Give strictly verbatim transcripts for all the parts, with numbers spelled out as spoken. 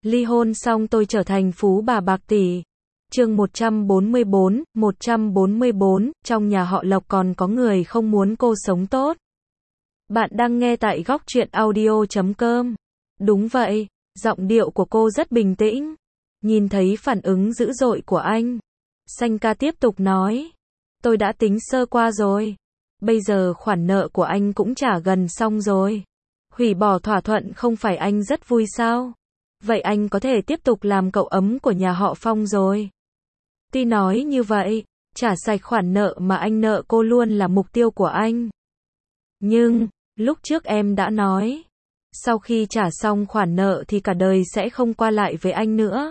Ly hôn xong tôi trở thành phú bà bạc tỷ. Chương một trăm bốn mươi bốn, một trăm bốn mươi bốn, trong nhà họ Lộc còn có người không muốn cô sống tốt. Bạn đang nghe tại góc truyện audio chấm com. Đúng vậy, giọng điệu của cô rất bình tĩnh. Nhìn thấy phản ứng dữ dội của anh, Xanh ca tiếp tục nói. Tôi đã tính sơ qua rồi. Bây giờ khoản nợ của anh cũng trả gần xong rồi. Hủy bỏ thỏa thuận không phải anh rất vui sao? Vậy anh có thể tiếp tục làm cậu ấm của nhà họ Phong rồi. Tuy nói như vậy, trả sạch khoản nợ mà anh nợ cô luôn là mục tiêu của anh. Nhưng, lúc trước em đã nói, sau khi trả xong khoản nợ thì cả đời sẽ không qua lại với anh nữa.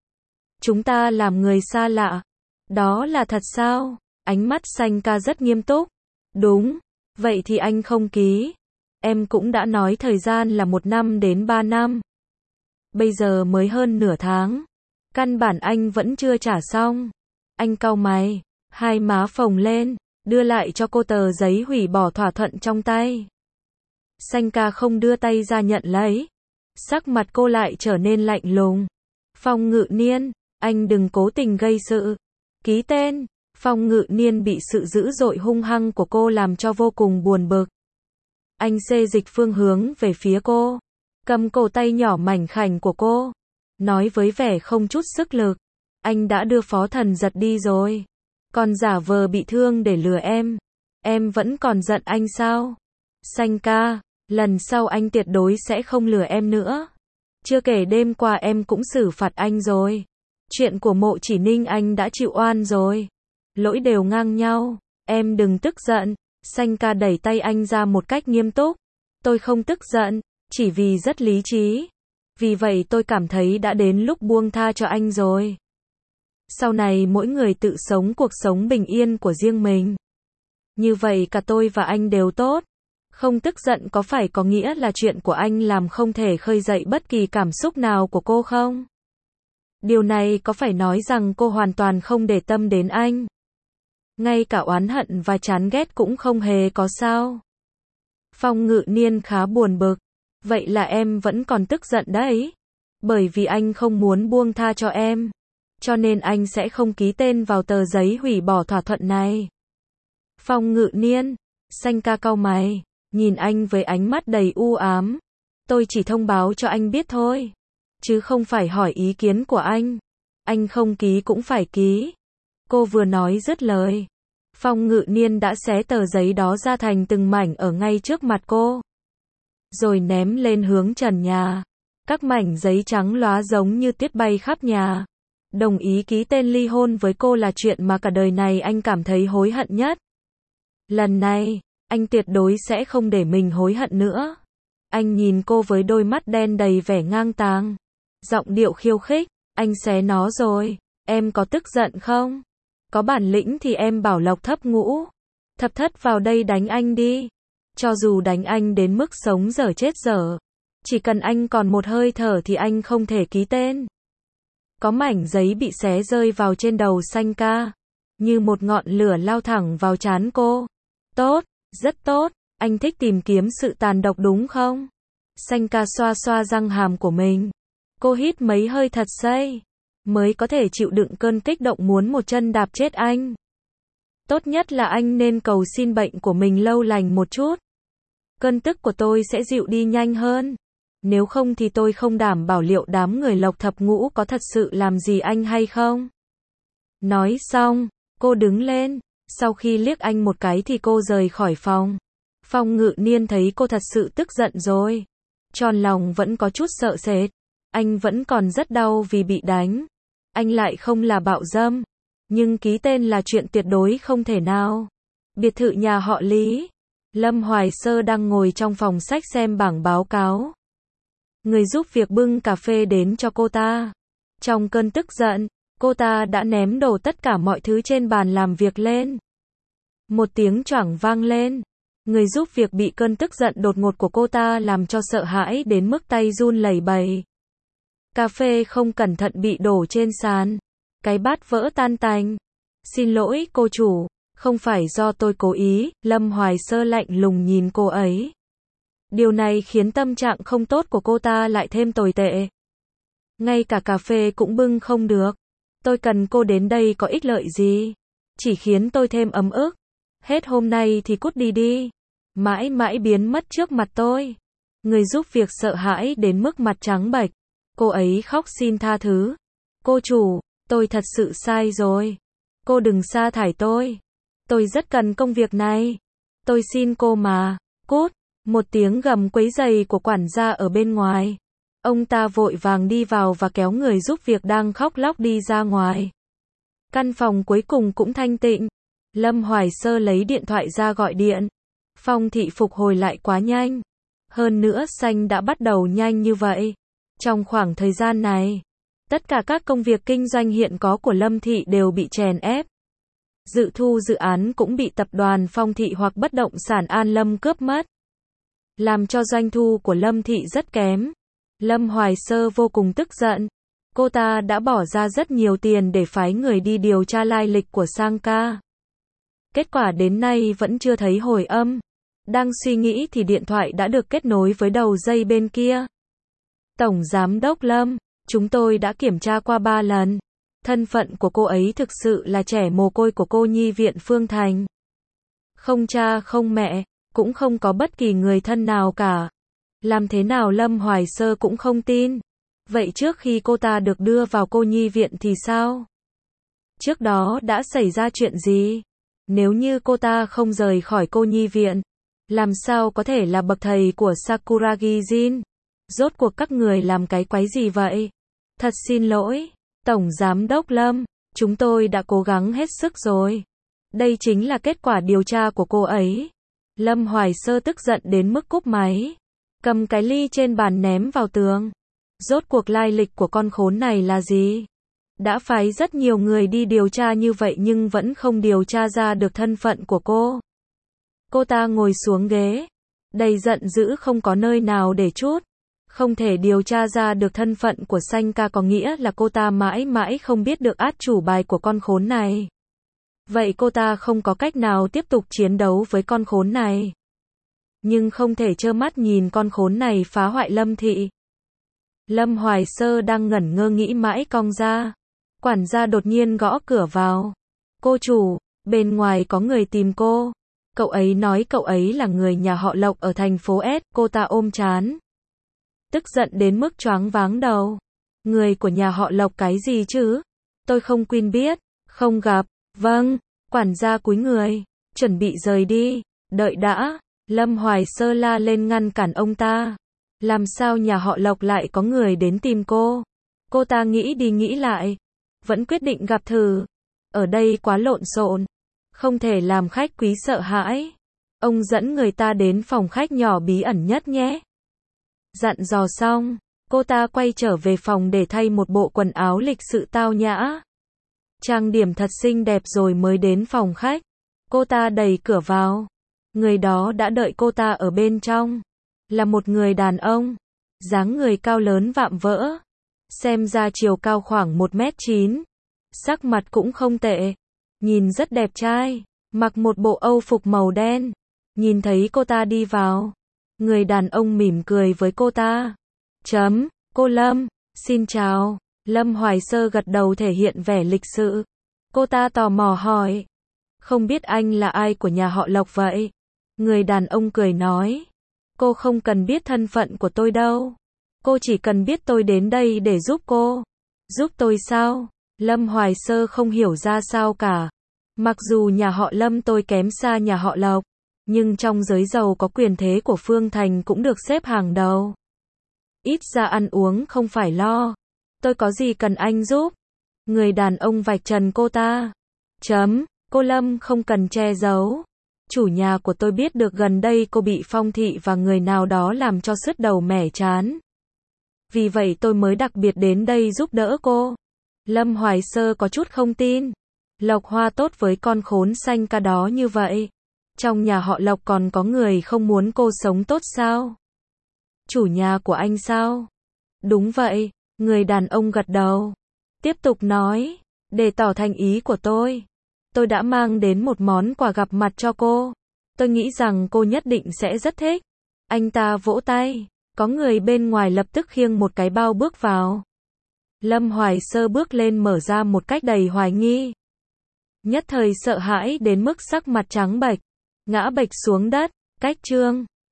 Chúng ta làm người xa lạ. Đó là thật sao? Ánh mắt Xanh ca rất nghiêm túc. Đúng, vậy thì anh không ký. Em cũng đã nói thời gian là một năm đến ba năm. Bây giờ mới hơn nửa tháng. Căn bản anh vẫn chưa trả xong. Anh cau mày, hai má phồng lên, đưa lại cho cô tờ giấy hủy bỏ thỏa thuận trong tay. Xanh ca không đưa tay ra nhận lấy. Sắc mặt cô lại trở nên lạnh lùng. Phong Ngự Niên, anh đừng cố tình gây sự. Ký tên. Phong Ngự Niên bị sự dữ dội hung hăng của cô làm cho vô cùng buồn bực. Anh xê dịch phương hướng về phía cô, cầm cổ tay nhỏ mảnh khảnh của cô, nói với vẻ không chút sức lực. Anh đã đưa Phó Thần Giật đi rồi, còn giả vờ bị thương để lừa em. Em vẫn còn giận anh sao? Xanh ca, lần sau anh tuyệt đối sẽ không lừa em nữa. Chưa kể đêm qua em cũng xử phạt anh rồi. Chuyện của Mộ Chỉ Ninh anh đã chịu oan rồi. Lỗi đều ngang nhau, em đừng tức giận. Xanh ca đẩy tay anh ra một cách nghiêm túc. Tôi không tức giận, chỉ vì rất lý trí. Vì vậy tôi cảm thấy đã đến lúc buông tha cho anh rồi. Sau này mỗi người tự sống cuộc sống bình yên của riêng mình. Như vậy cả tôi và anh đều tốt. Không tức giận có phải có nghĩa là chuyện của anh làm không thể khơi dậy bất kỳ cảm xúc nào của cô không? Điều này có phải nói rằng cô hoàn toàn không để tâm đến anh? Ngay cả oán hận và chán ghét cũng không hề có sao? Phong Ngự Niên khá buồn bực. Vậy là em vẫn còn tức giận đấy. Bởi vì anh không muốn buông tha cho em. Cho nên anh sẽ không ký tên vào tờ giấy hủy bỏ thỏa thuận này. Phong Ngự Niên, Xanh ca cau mày, nhìn anh với ánh mắt đầy u ám. Tôi chỉ thông báo cho anh biết thôi. Chứ không phải hỏi ý kiến của anh. Anh không ký cũng phải ký. Cô vừa nói dứt lời, Phong Ngự Niên đã xé tờ giấy đó ra thành từng mảnh ở ngay trước mặt cô. Rồi ném lên hướng trần nhà. Các mảnh giấy trắng lóa giống như tuyết bay khắp nhà. Đồng ý ký tên ly hôn với cô là chuyện mà cả đời này anh cảm thấy hối hận nhất. Lần này, anh tuyệt đối sẽ không để mình hối hận nữa. Anh nhìn cô với đôi mắt đen đầy vẻ ngang tàng. Giọng điệu khiêu khích, anh xé nó rồi, em có tức giận không? Có bản lĩnh thì em bảo Lộc Thấp Ngũ, Thập Thất vào đây đánh anh đi. Cho dù đánh anh đến mức sống dở chết dở, chỉ cần anh còn một hơi thở thì anh không thể ký tên. Có mảnh giấy bị xé rơi vào trên đầu Xanh ca, như một ngọn lửa lao thẳng vào trán cô. Tốt, rất tốt, anh thích tìm kiếm sự tàn độc đúng không? Xanh ca xoa xoa răng hàm của mình. Cô hít mấy hơi thật sâu, mới có thể chịu đựng cơn kích động muốn một chân đạp chết anh. Tốt nhất là anh nên cầu xin bệnh của mình lâu lành một chút. Cơn tức của tôi sẽ dịu đi nhanh hơn. Nếu không thì tôi không đảm bảo liệu đám người Lộc Thập Ngũ có thật sự làm gì anh hay không. Nói xong, cô đứng lên. Sau khi liếc anh một cái thì cô rời khỏi phòng. Phong Ngự Niên thấy cô thật sự tức giận rồi. Tròn lòng vẫn có chút sợ sệt. Anh vẫn còn rất đau vì bị đánh. Anh lại không là bạo dâm. Nhưng ký tên là chuyện tuyệt đối không thể nào. Biệt thự nhà họ Lý. Lâm Hoài Sơ đang ngồi trong phòng sách xem bảng báo cáo. Người giúp việc bưng cà phê đến cho cô ta. Trong cơn tức giận, cô ta đã ném đổ tất cả mọi thứ trên bàn làm việc lên. Một tiếng choảng vang lên. Người giúp việc bị cơn tức giận đột ngột của cô ta làm cho sợ hãi đến mức tay run lẩy bẩy. Cà phê không cẩn thận bị đổ trên sàn. Cái bát vỡ tan tành. Xin lỗi cô chủ, không phải do tôi cố ý. Lâm Hoài Sơ lạnh lùng nhìn cô ấy. Điều này khiến tâm trạng không tốt của cô ta lại thêm tồi tệ. Ngay cả cà phê cũng bưng không được. Tôi cần cô đến đây có ích lợi gì? Chỉ khiến tôi thêm ấm ức. Hết hôm nay thì cút đi đi. Mãi mãi biến mất trước mặt tôi. Người giúp việc sợ hãi đến mức mặt trắng bệch. Cô ấy khóc xin tha thứ. Cô chủ, tôi thật sự sai rồi. Cô đừng sa thải tôi. Tôi rất cần công việc này. Tôi xin cô mà. Cút. Một tiếng gầm quấy rầy của quản gia ở bên ngoài. Ông ta vội vàng đi vào và kéo người giúp việc đang khóc lóc đi ra ngoài. Căn phòng cuối cùng cũng thanh tịnh. Lâm Hoài Sơ lấy điện thoại ra gọi điện. Phong thị phục hồi lại quá nhanh. Hơn nữa xanh đã bắt đầu nhanh như vậy. Trong khoảng thời gian này, tất cả các công việc kinh doanh hiện có của Lâm thị đều bị chèn ép. Dự thu dự án cũng bị tập đoàn Phong thị hoặc bất động sản An Lâm cướp mất. Làm cho doanh thu của Lâm thị rất kém. Lâm Hoài Sơ vô cùng tức giận. Cô ta đã bỏ ra rất nhiều tiền để phái người đi điều tra lai lịch của Sang Ca. Kết quả đến nay vẫn chưa thấy hồi âm. Đang suy nghĩ thì điện thoại đã được kết nối với đầu dây bên kia. Tổng Giám đốc Lâm, chúng tôi đã kiểm tra qua ba lần. Thân phận của cô ấy thực sự là trẻ mồ côi của cô nhi viện Phương Thành. Không cha không mẹ, cũng không có bất kỳ người thân nào cả. Làm thế nào Lâm Hoài Sơ cũng không tin. Vậy trước khi cô ta được đưa vào cô nhi viện thì sao? Trước đó đã xảy ra chuyện gì? Nếu như cô ta không rời khỏi cô nhi viện, làm sao có thể là bậc thầy của Sakuragi Jin? Rốt cuộc các người làm cái quái gì vậy? Thật xin lỗi, Tổng Giám đốc Lâm, chúng tôi đã cố gắng hết sức rồi. Đây chính là kết quả điều tra của cô ấy. Lâm Hoài Sơ tức giận đến mức cúp máy. Cầm cái ly trên bàn ném vào tường. Rốt cuộc lai lịch của con khốn này là gì? Đã phái rất nhiều người đi điều tra như vậy nhưng vẫn không điều tra ra được thân phận của cô. Cô ta ngồi xuống ghế. Đầy giận dữ không có nơi nào để trút. Không thể điều tra ra được thân phận của Sanh Ca có nghĩa là cô ta mãi mãi không biết được át chủ bài của con khốn này. Vậy cô ta không có cách nào tiếp tục chiến đấu với con khốn này. Nhưng không thể trơ mắt nhìn con khốn này phá hoại Lâm thị. Lâm Hoài Sơ đang ngẩn ngơ nghĩ mãi cong ra. Quản gia đột nhiên gõ cửa vào. Cô chủ, bên ngoài có người tìm cô. Cậu ấy nói cậu ấy là người nhà họ Lộc ở thành phố S. Cô ta ôm trán. Tức giận đến mức choáng váng đầu. Người của nhà họ Lộc cái gì chứ? Tôi không quen biết. Không gặp. Vâng. Quản gia cúi người. Chuẩn bị rời đi. Đợi đã. Lâm Hoài Sơ la lên ngăn cản ông ta. Làm sao nhà họ Lộc lại có người đến tìm cô? Cô ta nghĩ đi nghĩ lại. Vẫn quyết định gặp thử. Ở đây quá lộn xộn. Không thể làm khách quý sợ hãi. Ông dẫn người ta đến phòng khách nhỏ bí ẩn nhất nhé. Dặn dò xong, cô ta quay trở về phòng để thay một bộ quần áo lịch sự tao nhã. Trang điểm thật xinh đẹp rồi mới đến phòng khách. Cô ta đẩy cửa vào. Người đó đã đợi cô ta ở bên trong. Là một người đàn ông. Dáng người cao lớn vạm vỡ. Xem ra chiều cao khoảng một mét chín. Sắc mặt cũng không tệ. Nhìn rất đẹp trai. Mặc một bộ âu phục màu đen. Nhìn thấy cô ta đi vào. Người đàn ông mỉm cười với cô ta. Chấm, cô Lâm, xin chào. Lâm Hoài Sơ gật đầu thể hiện vẻ lịch sự. Cô ta tò mò hỏi. Không biết anh là ai của nhà họ Lộc vậy? Người đàn ông cười nói. Cô không cần biết thân phận của tôi đâu. Cô chỉ cần biết tôi đến đây để giúp cô. Giúp tôi sao? Lâm Hoài Sơ không hiểu ra sao cả. Mặc dù nhà họ Lâm tôi kém xa nhà họ Lộc. Nhưng trong giới giàu có quyền thế của Phương Thành cũng được xếp hàng đầu. Ít ra ăn uống không phải lo. Tôi có gì cần anh giúp? Người đàn ông vạch trần cô ta. Chấm, cô Lâm không cần che giấu. Chủ nhà của tôi biết được gần đây cô bị Phong thị và người nào đó làm cho sứt đầu mẻ trán. Vì vậy tôi mới đặc biệt đến đây giúp đỡ cô. Lâm Hoài Sơ có chút không tin. Lộc Hoa tốt với con khốn Sanh Ca đó như vậy. Trong nhà họ Lộc còn có người không muốn cô sống tốt sao? Chủ nhà của anh sao? Đúng vậy, người đàn ông gật đầu. Tiếp tục nói, để tỏ thành ý của tôi. Tôi đã mang đến một món quà gặp mặt cho cô. Tôi nghĩ rằng cô nhất định sẽ rất thích. Anh ta vỗ tay. Có người bên ngoài lập tức khiêng một cái bao bước vào. Lâm Hoài Sơ bước lên mở ra một cách đầy hoài nghi. Nhất thời sợ hãi đến mức sắc mặt trắng bệch, ngã bệch xuống đất, cách Trương